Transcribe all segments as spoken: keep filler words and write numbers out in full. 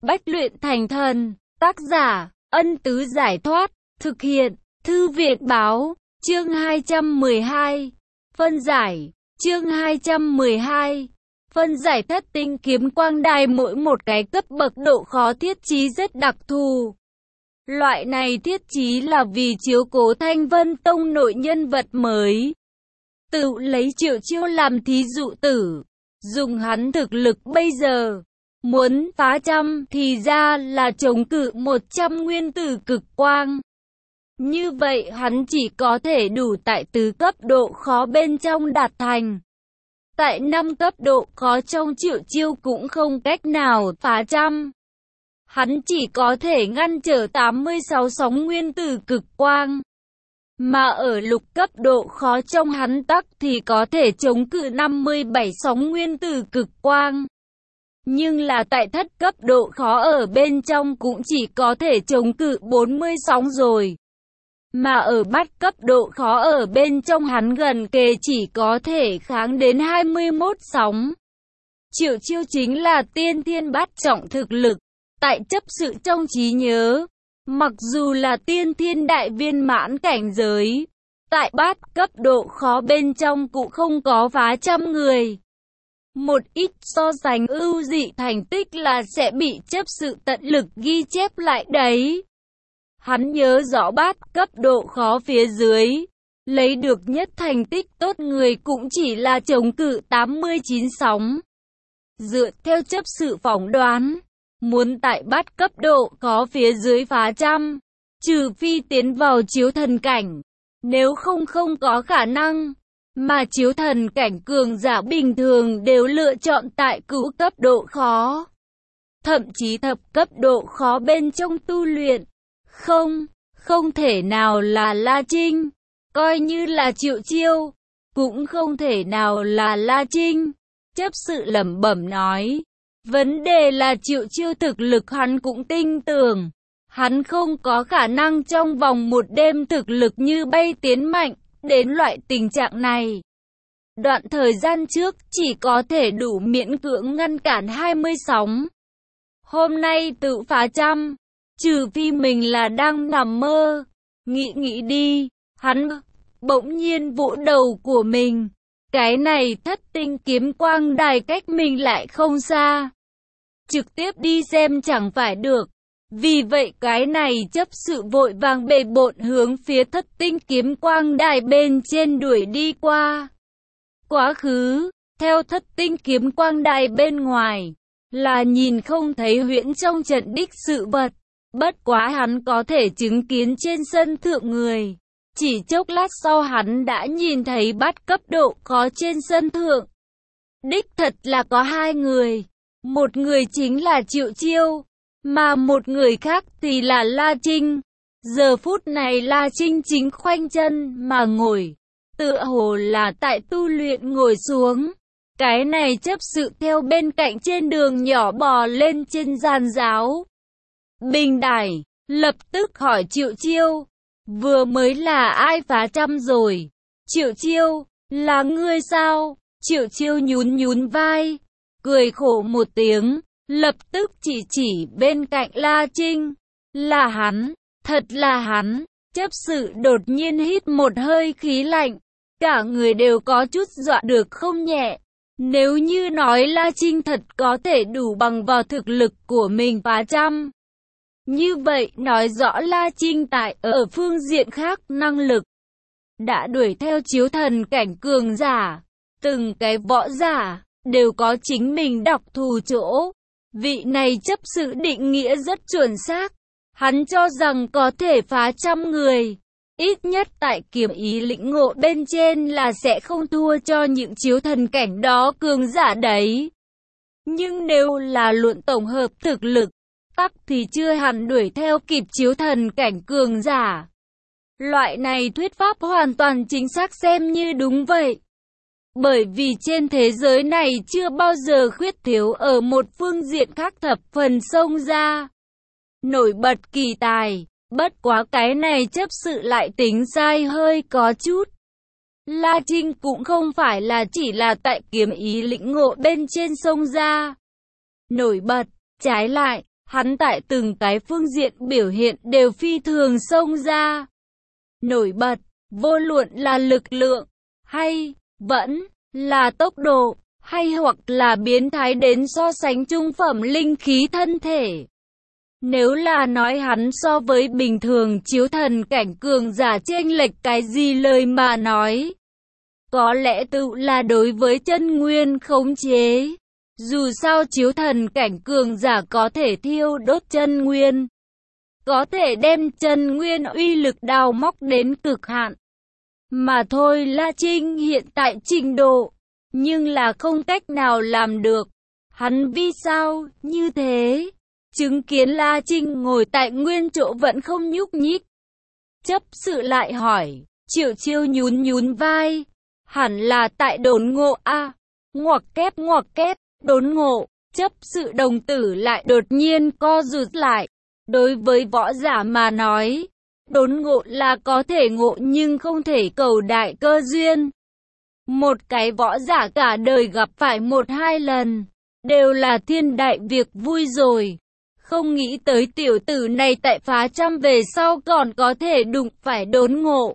Bách luyện thành thần. Tác giả, Ân Tứ Giải Thoát. Thực hiện, Thư viện Báo. Chương hai trăm mười hai. Phân giải. Chương hai trăm mười hai. Phân giải thất tinh kiếm quang đài. Mỗi một cái cấp bậc độ khó thiết trí rất đặc thù. Loại này thiết trí là vì chiếu cố Thanh Vân Tông nội nhân vật mới. Tự lấy Triệu Chiêu làm thí dụ tử. Dùng hắn thực lực bây giờ. Muốn phá trăm thì ra là chống cự một trăm nguyên tử cực quang. Như vậy hắn chỉ có thể đủ tại tứ cấp độ khó bên trong đạt thành. Tại năm cấp độ khó trong Triệu Chiêu cũng không cách nào phá trăm. Hắn chỉ có thể ngăn trở tám mươi sáu sóng nguyên tử cực quang. Mà ở lục cấp độ khó trong hắn tắc thì có thể chống cự năm mươi bảy sóng nguyên tử cực quang. Nhưng là tại thất cấp độ khó ở bên trong cũng chỉ có thể chống cự bốn mươi sóng rồi. Mà ở bát cấp độ khó ở bên trong hắn gần kề chỉ có thể kháng đến hai mươi mốt sóng. Triệu Chiêu chính là tiên thiên bát trọng thực lực. Tại chấp sự trong trí nhớ, mặc dù là tiên thiên đại viên mãn cảnh giới, tại bát cấp độ khó bên trong cũng không có phá trăm người. Một ít so sánh ưu dị thành tích là sẽ bị chấp sự tận lực ghi chép lại đấy. Hắn nhớ rõ bát cấp độ khó phía dưới, lấy được nhất thành tích tốt người cũng chỉ là chống cự tám mươi chín sóng. Dựa theo chấp sự phỏng đoán, muốn tại bát cấp độ khó phía dưới phá trăm, trừ phi tiến vào chiếu thần cảnh, nếu không không có khả năng. Mà chiếu thần cảnh cường giả bình thường đều lựa chọn tại cửu cấp độ khó. Thậm chí thập cấp độ khó bên trong tu luyện. Không, không thể nào là La Trinh. Coi như là Triệu Chiêu, cũng không thể nào là La Trinh. Chấp sự lẩm bẩm nói. Vấn đề là Triệu Chiêu thực lực hắn cũng tin tưởng. Hắn không có khả năng trong vòng một đêm thực lực như bay tiến mạnh. Đến loại tình trạng này, đoạn thời gian trước chỉ có thể đủ miễn cưỡng ngăn cản hai mươi sóng. Hôm nay tự phá trăm, trừ phi mình là đang nằm mơ. Nghĩ nghĩ đi, hắn bỗng nhiên vỗ đầu của mình. Cái này thất tinh kiếm quang đài cách mình lại không xa. Trực tiếp đi xem chẳng phải được. Vì vậy cái này chấp sự vội vàng bề bộn hướng phía thất tinh kiếm quang đài bên trên đuổi đi qua. Quá khứ, theo thất tinh kiếm quang đài bên ngoài, là nhìn không thấy huyễn trong trận đích sự vật. Bất quá hắn có thể chứng kiến trên sân thượng người. Chỉ chốc lát sau hắn đã nhìn thấy bát cấp độ có trên sân thượng. Đích thật là có hai người. Một người chính là Triệu Chiêu. Mà một người khác thì là La Trinh. Giờ phút này La Trinh chính khoanh chân mà ngồi. Tựa hồ là tại tu luyện ngồi xuống. Cái này chấp sự theo bên cạnh trên đường nhỏ bò lên trên giàn giáo. Bình đài, lập tức hỏi Triệu Chiêu. Vừa mới là ai phá trăm rồi? Triệu Chiêu, là ngươi sao? Triệu Chiêu nhún nhún vai, cười khổ một tiếng. Lập tức chỉ chỉ bên cạnh La Trinh. Là hắn, thật là hắn. Chấp sự đột nhiên hít một hơi khí lạnh. Cả người đều có chút dọa được không nhẹ. Nếu như nói La Trinh thật có thể đủ bằng vào thực lực của mình phá trăm, như vậy nói rõ La Trinh tại ở phương diện khác năng lực đã đuổi theo chiếu thần cảnh cường giả. Từng cái võ giả đều có chính mình đặc thù chỗ. Vị này chấp sự định nghĩa rất chuẩn xác. Hắn cho rằng có thể phá trăm người. Ít nhất tại kiếm ý lĩnh ngộ bên trên là sẽ không thua cho những chiếu thần cảnh đó cường giả đấy. Nhưng nếu là luận tổng hợp thực lực, tắc thì chưa hẳn đuổi theo kịp chiếu thần cảnh cường giả. Loại này thuyết pháp hoàn toàn chính xác xem như đúng vậy. Bởi vì trên thế giới này chưa bao giờ khuyết thiếu ở một phương diện khác thập phần xông ra. Nổi bật kỳ tài, bất quá cái này chấp sự lại tính sai hơi có chút. La Trinh cũng không phải là chỉ là tại kiếm ý lĩnh ngộ bên trên xông ra. Nổi bật, trái lại, Hắn tại từng cái phương diện biểu hiện đều phi thường xông ra. Nổi bật, vô luận là lực lượng, hay, vẫn, là tốc độ, hay hoặc là biến thái đến so sánh trung phẩm linh khí thân thể. Nếu là nói hắn so với bình thường chiếu thần cảnh cường giả chênh lệch cái gì lời mà nói, có lẽ tự là đối với chân nguyên khống chế. Dù sao chiếu thần cảnh cường giả có thể thiêu đốt chân nguyên, có thể đem chân nguyên uy lực đào móc đến cực hạn. Mà thôi, La Trinh hiện tại trình độ, nhưng là không cách nào làm được. Hắn vì sao như thế? Chứng kiến La Trinh ngồi tại nguyên chỗ vẫn không nhúc nhích. Chấp sự lại hỏi, Triệu Chiêu nhún nhún vai. Hẳn là tại đốn ngộ a à. Ngoặc kép ngoặc kép, đốn ngộ. Chấp sự đồng tử lại đột nhiên co rụt lại. Đối với võ giả mà nói, đốn ngộ là có thể ngộ nhưng không thể cầu đại cơ duyên. Một cái võ giả cả đời gặp phải một hai lần, đều là thiên đại việc vui rồi. Không nghĩ tới tiểu tử này tại phá trăm về sau còn có thể đụng phải đốn ngộ.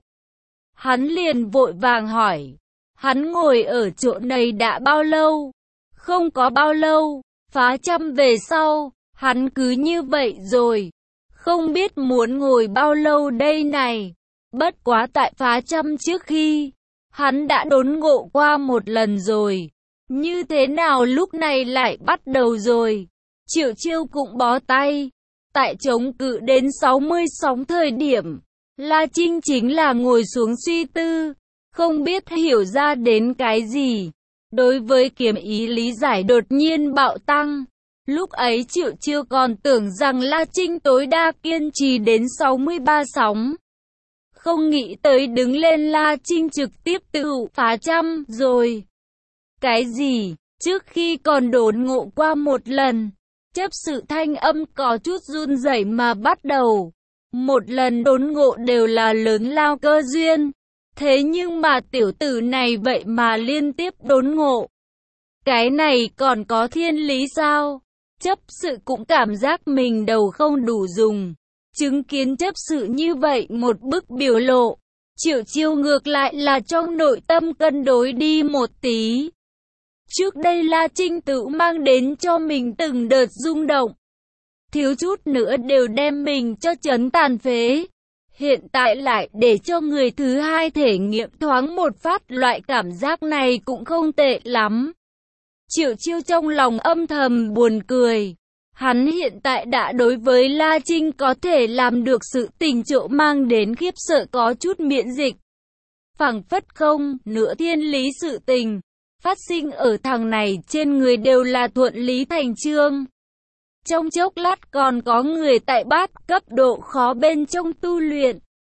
Hắn liền vội vàng hỏi, hắn ngồi ở chỗ này đã bao lâu? Không có bao lâu, phá trăm về sau, hắn cứ như vậy rồi. Không biết muốn ngồi bao lâu đây này. Bất quá tại phá trăm trước khi, hắn đã đốn ngộ qua một lần rồi. Như thế nào lúc này lại bắt đầu rồi? Triệu Chiêu cũng bó tay. Tại chống cự đến sáu mươi sóng thời điểm, La Trinh chính là ngồi xuống suy tư, không biết hiểu ra đến cái gì. Đối với kiếm ý lý giải đột nhiên bạo tăng. Lúc ấy Triệu Chiêu còn tưởng rằng La Trinh tối đa kiên trì đến sáu mươi ba sóng. Không nghĩ tới đứng lên La Trinh trực tiếp tự phá trăm rồi. Cái gì? Trước khi còn đốn ngộ qua một lần, chấp sự thanh âm có chút run rẩy mà bắt đầu. Một lần đốn ngộ đều là lớn lao cơ duyên. Thế nhưng mà tiểu tử này vậy mà liên tiếp đốn ngộ. Cái này còn có thiên lý sao? Chấp sự cũng cảm giác mình đầu không đủ dùng. Chứng kiến chấp sự như vậy một bức biểu lộ, Triệu Chiêu ngược lại là trong nội tâm cân đối đi một tí. Trước đây La Trinh tự mang đến cho mình từng đợt rung động, thiếu chút nữa đều đem mình cho chấn tàn phế. Hiện tại lại để cho người thứ hai thể nghiệm thoáng một phát, loại cảm giác này cũng không tệ lắm. Triệu Chiêu trong lòng âm thầm buồn cười. Hắn hiện tại đã đối với La Trinh có thể làm được sự tình chỗ mang đến khiếp sợ có chút miễn dịch. Phảng phất không, nửa thiên lý sự tình, phát sinh ở thằng này trên người đều là thuận lý thành chương. Trong chốc lát còn có người tại bát cấp độ khó bên trong tu luyện.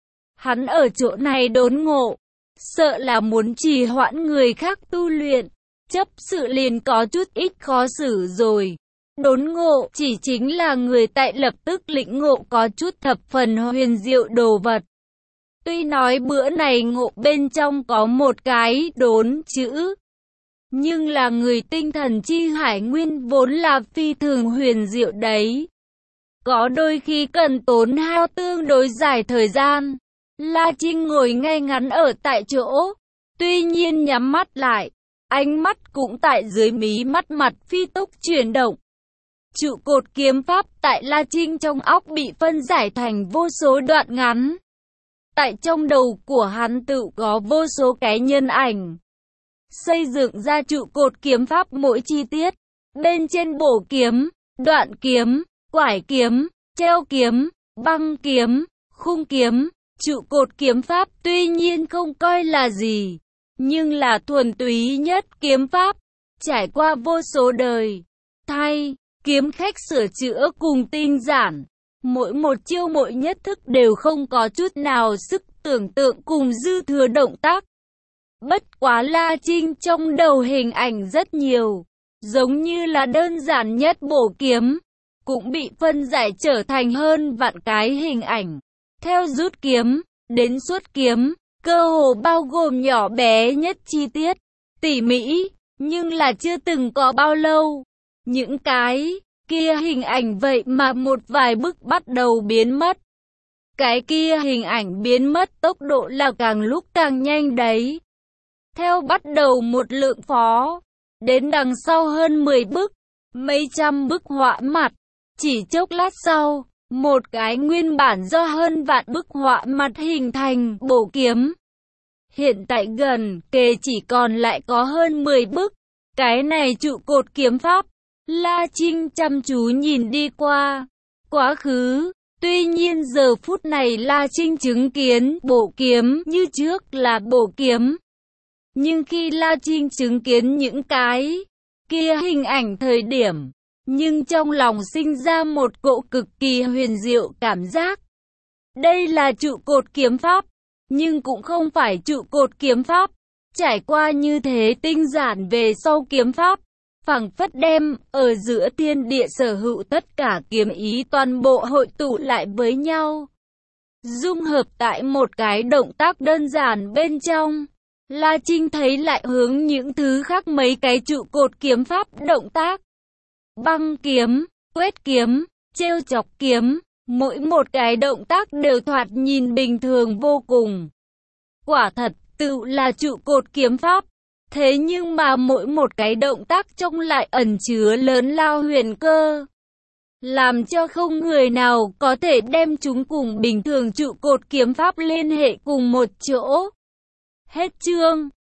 Hắn ở chỗ này đốn ngộ, sợ là muốn trì hoãn người khác tu luyện. Chấp sự liền có chút ít khó xử rồi. Đốn ngộ chỉ chính là người tại lập tức lĩnh ngộ có chút thập phần huyền diệu đồ vật. Tuy nói bữa này ngộ bên trong có một cái đốn chữ, nhưng là người tinh thần chi hải nguyên vốn là phi thường huyền diệu đấy. Có đôi khi cần tốn hao tương đối dài thời gian. La Trinh ngồi ngay ngắn ở tại chỗ, tuy nhiên nhắm mắt lại, ánh mắt cũng tại dưới mí mắt mặt phi tốc chuyển động. Trụ cột kiếm pháp tại La Trinh trong óc bị phân giải thành vô số đoạn ngắn. Tại trong đầu của hắn tự có vô số cái nhân ảnh, xây dựng ra trụ cột kiếm pháp mỗi chi tiết. Bên trên bổ kiếm, đoạn kiếm, quải kiếm, treo kiếm, băng kiếm, khung kiếm. Trụ cột kiếm pháp tuy nhiên không coi là gì, nhưng là thuần túy nhất kiếm pháp, trải qua vô số đời, thay, kiếm khách sửa chữa cùng tinh giản. Mỗi một chiêu mỗi nhất thức đều không có chút nào sức tưởng tượng cùng dư thừa động tác. Bất quá La Trinh trong đầu hình ảnh rất nhiều, giống như là đơn giản nhất bổ kiếm, cũng bị phân giải trở thành hơn vạn cái hình ảnh. Theo rút kiếm, đến xuất kiếm, cơ hồ bao gồm nhỏ bé nhất chi tiết, tỉ mỉ, nhưng là chưa từng có bao lâu. Những cái kia hình ảnh vậy mà một vài bức bắt đầu biến mất. Cái kia hình ảnh biến mất tốc độ là càng lúc càng nhanh đấy. Theo bắt đầu một lượng phó, đến đằng sau hơn mười bức, mấy trăm bức họa mặt. Chỉ chốc lát sau, một cái nguyên bản do hơn vạn bức họa mặt hình thành bộ kiếm. Hiện tại gần kề chỉ còn lại có hơn mười bức. Cái này trụ cột kiếm pháp. La Trinh chăm chú nhìn đi qua quá khứ. Tuy nhiên giờ phút này La Trinh chứng kiến bộ kiếm như trước là bộ kiếm. Nhưng khi La Trinh chứng kiến những cái kia hình ảnh thời điểm, nhưng trong lòng sinh ra một cỗ cực kỳ huyền diệu cảm giác. Đây là trụ cột kiếm pháp, nhưng cũng không phải trụ cột kiếm pháp. Trải qua như thế tinh giản về sau kiếm pháp, phảng phất đem ở giữa thiên địa sở hữu tất cả kiếm ý toàn bộ hội tụ lại với nhau. Dung hợp tại một cái động tác đơn giản bên trong. La Trinh thấy lại hướng những thứ khác mấy cái trụ cột kiếm pháp động tác. Băng kiếm, quét kiếm, trêu chọc kiếm, mỗi một cái động tác đều thoạt nhìn bình thường vô cùng. Quả thật, tự là trụ cột kiếm pháp. Thế nhưng mà mỗi một cái động tác trong lại ẩn chứa lớn lao huyền cơ. Làm cho không người nào có thể đem chúng cùng bình thường trụ cột kiếm pháp liên hệ cùng một chỗ. Hết chương.